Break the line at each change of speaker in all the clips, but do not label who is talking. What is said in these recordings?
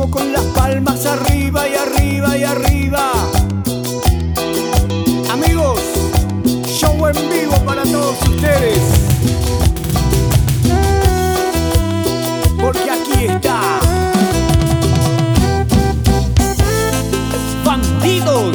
con las palmas arriba y arriba y arriba. Amigos, show en vivo para todos ustedes, porque aquí está Bandidos.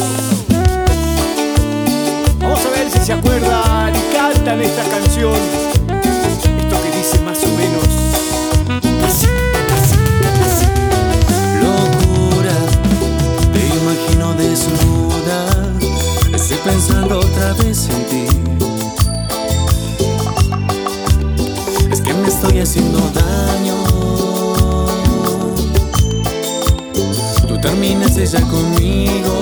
Vamos a ver si se acuerdan y cantan esta canción. Esto que dice más o menos así, así, así.
Locura, te imagino desnuda. Estoy pensando otra vez en ti. Es que me estoy haciendo daño. Tú terminaste ya conmigo.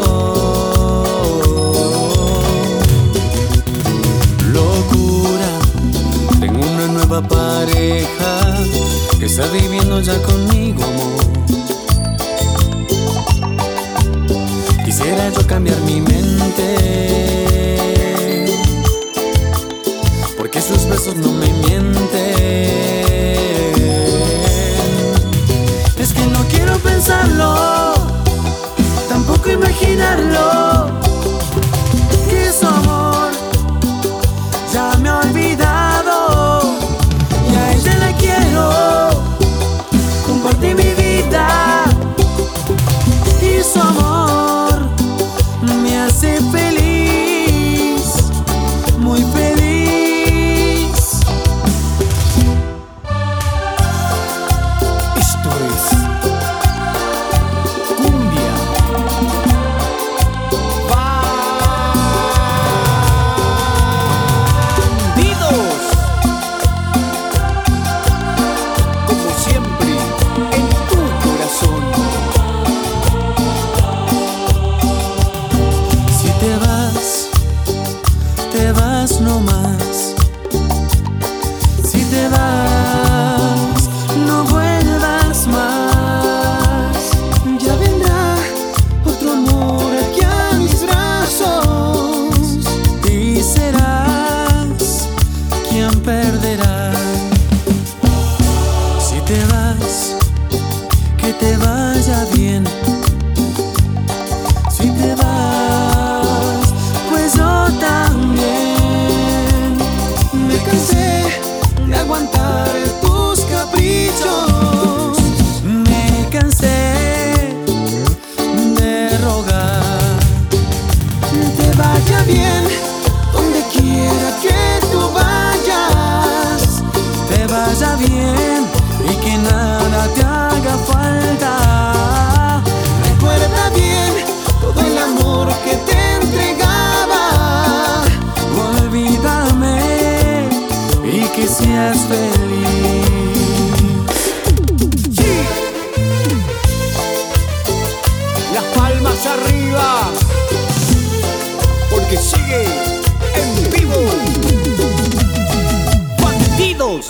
Locura, tengo una nueva pareja que está viviendo ya conmigo, amor. Quisiera yo cambiar mi mente, porque sus besos no me mienten. Es que no quiero pensarlo, tampoco imaginarlo, que su amor ya me ha olvidado. Y a ella la quiero, compartí mi vida, y su amor me hace feliz, muy feliz.
Esto es cumbia. Bandidos, como siempre, en tu corazón.
Si te vas nomás. Si te vas, no vuelvas más. Ya vendrá otro amor aquí a mis brazos, y serás quien perderá. Si te vas, que te vaya bien. Si te vas, pues yo también. Me cansé de aguantar tus caprichos. Me cansé de rogar. Te vaya bien donde quiera que tú vayas. Te vaya bien y que nada te haga falta. Recuerda bien todo el amor que te entregaba. Olvídame y que seas feliz.
Sí, las palmas arriba, porque sigue en vivo Bandidos.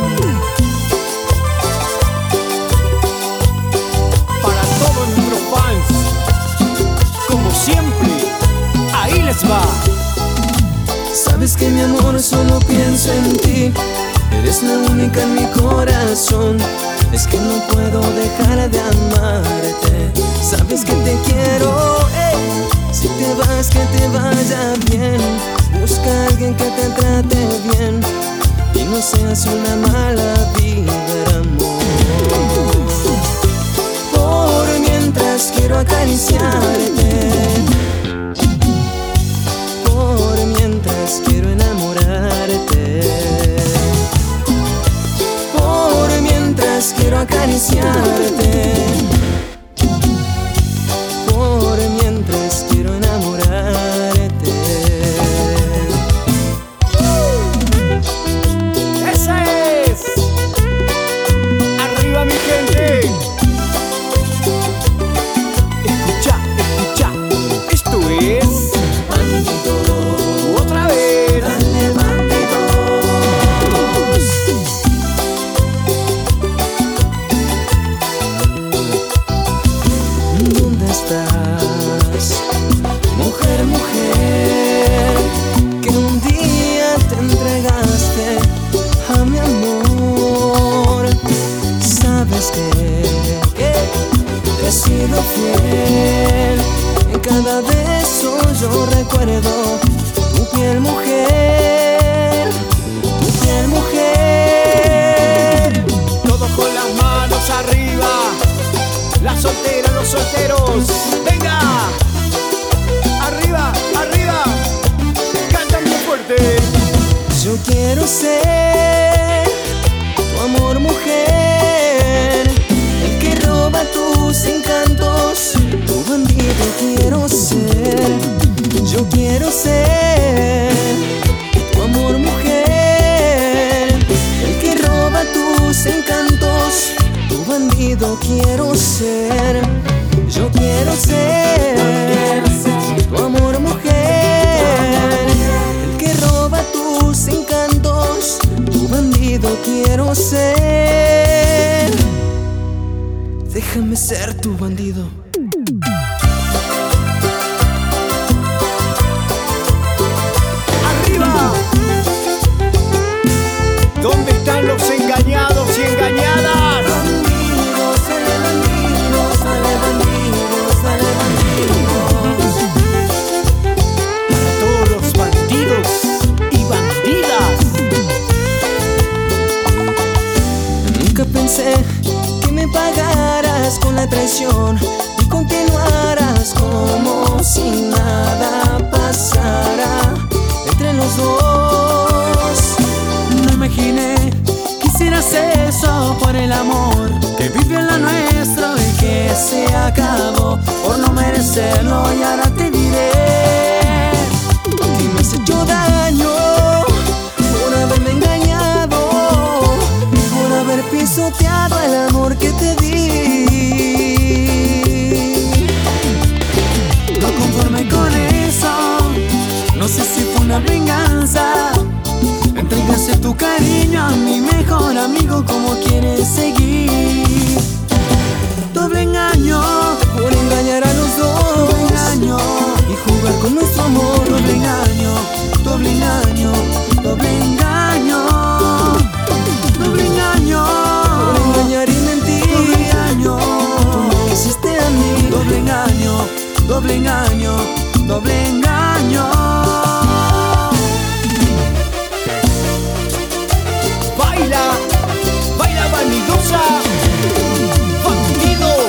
Para todos nuestros fans, como siempre, ahí les va.
Sabes que mi amor solo pienso en ti. Eres la única en mi corazón. Es que no puedo dejar de amarte. Sabes que te quiero, Si te vas, que te vaya bien. Busca a alguien que te trate bien y no seas una mala vibra, amor. Por mientras quiero acariciarte. Por mientras quiero enamorarte. Por mientras quiero acariciarte. Por mientras quiero enamorarte.
¡Esa es! ¡Arriba, mi gente! Escucha, escucha. Esto es otra vez.
Dale, bandidos. ¿Dónde estás? Mujer, mujer, que un día te entregaste a mi amor. Sabes que sido fiel. En cada beso yo recuerdo tu piel, mujer, tu piel, mujer.
Todos con las manos arriba, las solteras, los solteros, venga, arriba, arriba, cantan bien fuerte.
Yo quiero ser tu amor, mujer, el que roba tus encantos, tu bandido quiero ser. Yo quiero ser tu amor, mujer, el que roba tus encantos, tu bandido quiero ser. Yo quiero ser tu amor, mujer, el que roba tus encantos, tu bandido quiero ser. Déjame ser tu bandido.
¿Dónde están los engañados y engañadas?
Bandidos, sale bandidos, sale bandidos, sale bandidos.
Para todos los bandidos y bandidas.
Nunca pensé que me pagaras con la traición y continuaras como si nada pasara entre los dos. No imaginé que hicieras eso por el amor que vivió en lo nuestro y que se acabó por no merecerlo. Y ahora te diré que me has hecho daño por haberme engañado, por haber pisoteado el amor que te di. No conforme con eso, no sé si fue una venganza. Entregaste tu cariño a mi mejor amigo, como quieres seguir. Doble engaño por engañar a los dos. Doble engaño y jugar con nuestro amor. Doble engaño, doble engaño, doble engaño. Doble engaño por engañar y mentir. Doble engaño, tú me hiciste a mí. Doble engaño, doble engaño, doble engaño.
Baila vanidosa, bandidos.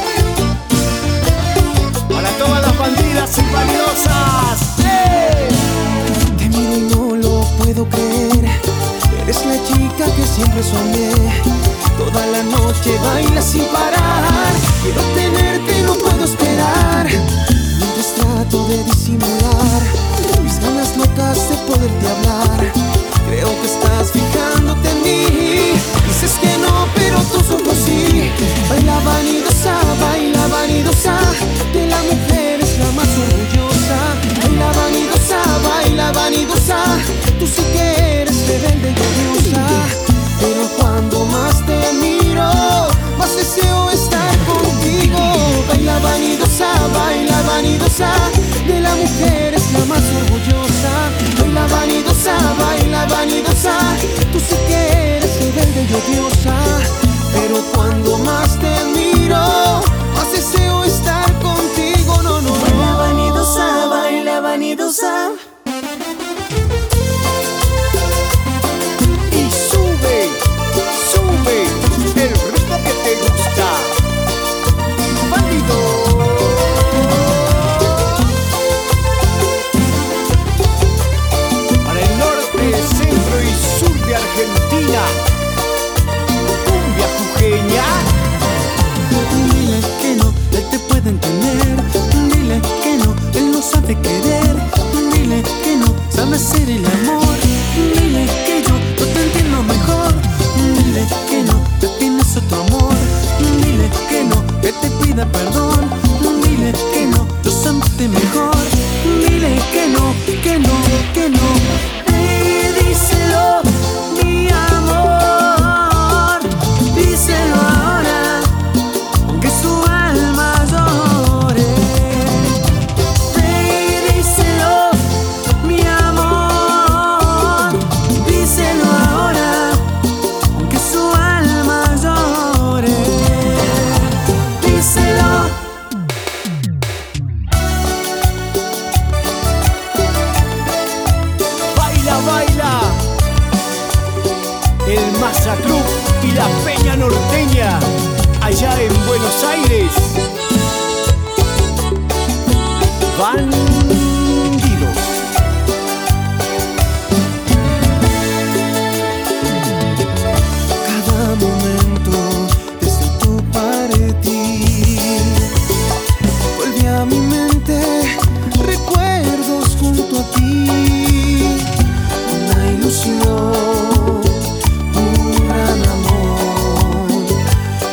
Para todas las bandidas y vanidosas. ¡Hey!
Te miro y no lo puedo creer. Eres la chica que siempre soñé. Toda la noche bailas sin parar. Quiero tenerte, no puedo esperar. Mientras trato de disimular mis ganas locas de poderte hablar. Creo que estás fijándote en mí. Dices que no, pero tus ojos sí. Baila vanidosa, de la mujer es la más orgullosa. Baila vanidosa, tú sí que eres rebelde y odiosa. Pero cuando más te miro, más deseo estar contigo. Baila vanidosa, de la mujer es la más orgullosa. Baila vanidosa, tú sí que eres rebelde y odiosa. Pero cuando más te miro, más deseo estar contigo. No, no, no. Baila vanidosa.
Y sube, sube el ritmo que te gusta. Bandido. Para el norte, centro y sur de Argentina, cumbia jujeña.
Dile que no, él te puede entender. Dile que no, él no sabe querer. Dile que no, sabe hacer el amor. Dile que yo no te entiendo mejor. Dile que no, ya tienes otro amor. Dile que no, que te pida perdón. Dile que no, yo siempre mejor. Dile que no, que no, que no. Díselo, mi amor. Díselo ahora, aunque su alma llore. Díselo, mi amor. Díselo ahora, aunque su alma llore. Díselo.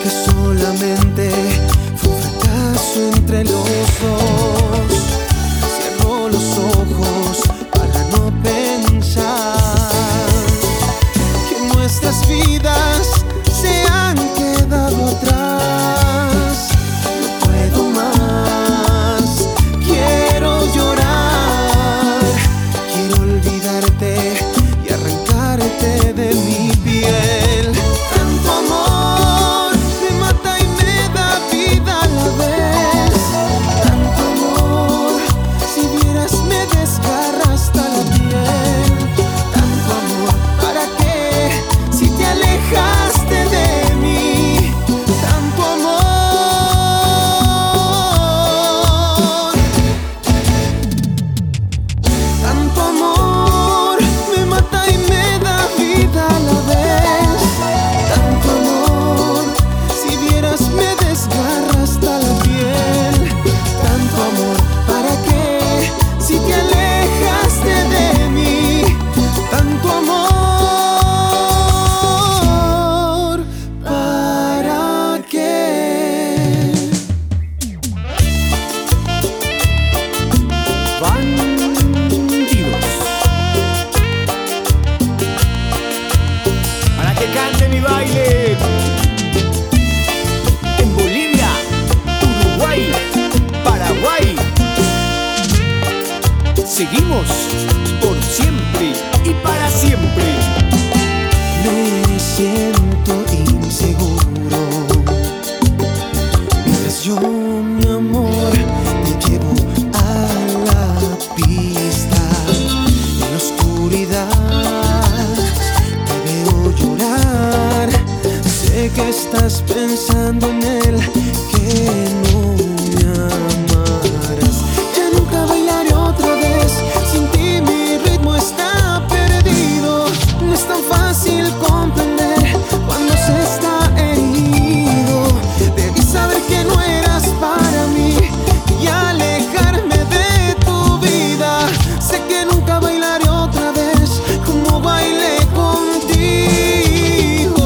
que solamente fue un fracaso entre los dos. Cierro los ojos para no pensar que nuestras vidas se han quedado atrás. No puedo más, quiero llorar, quiero olvidarte y arrancarte de mi piel. Tanto amor me mata y me da vida a la vez. Tanto amor, si vieras me desgarra hasta la piel. Tanto amor, ¿para qué? Si te alejaste de mí. Tanto amor, tanto amor me mata y me da vida a la vez. Tanto amor, si vieras me desgarra hasta la piel. Tanto amor, ¿para qué? Si te alejaste de mí. Tanto amor, ¿para qué?
Bandidos. Para que canten y bailen. En Bolivia, Uruguay, Paraguay. Seguimos por siempre y para siempre.
Me siento inseguro mientras yo, mi amor, te llevo a la pista. En la oscuridad te veo llorar. Sé que estás pensando en él, que no me amarás. Ya nunca bailaré otra vez, sin ti mi ritmo está perdido. No es tan fácil comprender cuando se está herido. Debí saber que no eras para mí y alejarme de tu vida. Sé que nunca bailaré otra vez como bailé contigo.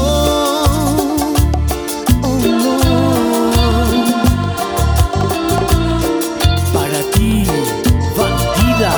Oh no.
Para ti, bandida.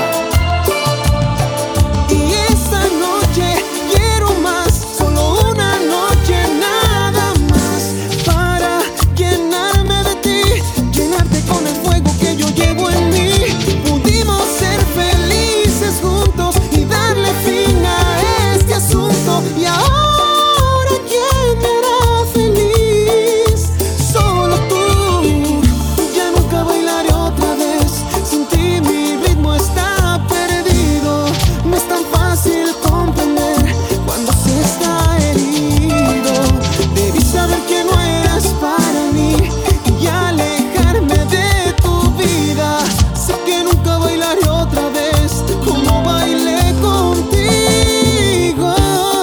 Y esta noche quiero más, solo una noche nada más, para llenarme de ti, llenarte con el fuego que yo llevo en mí. Pudimos ser felices juntos y darle fin a este asunto. Y ahora ¿quién me hará feliz? Solo tú. Ya nunca bailaré otra vez, sin ti mi ritmo está perdido. No es tan fácil comprender cuando se está herido. Debí saber que no eras para mí y alejarme de tu vida. Sé que nunca bailaré otra vez como bailé contigo.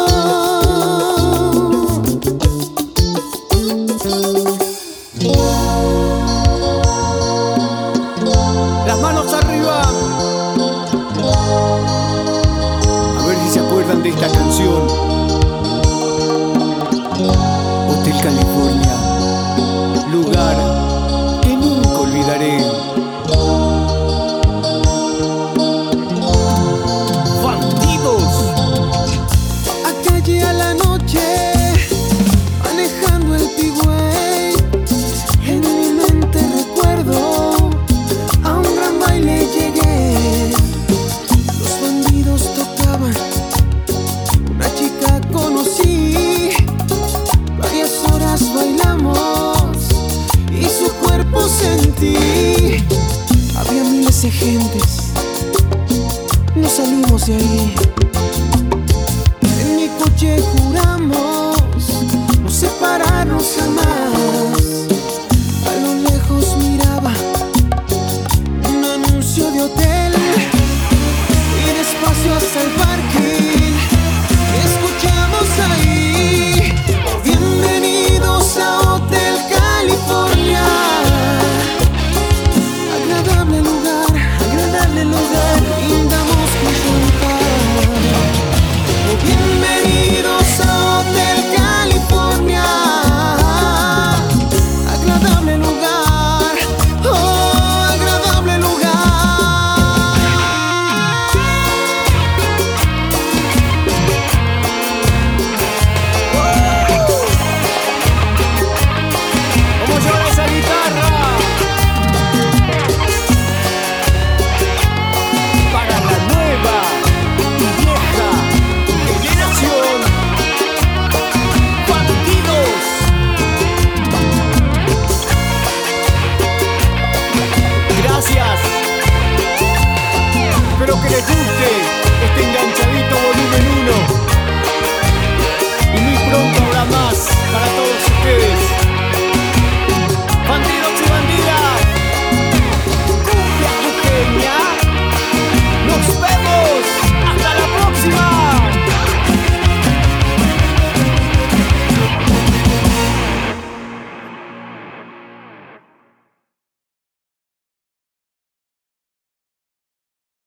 Las manos arriba. A ver si se acuerdan de esta canción. Hotel California, lugar que nunca olvidaré. Bandidos.
A calle a la noche, manejando el P-Way. En mi mente recuerdo, a un gran baile llegué. Los bandidos tocaban, una chica conocí. Varias horas bailamos y su cuerpo sentí. Había miles de gentes, no salimos de ahí. En mi coche juramos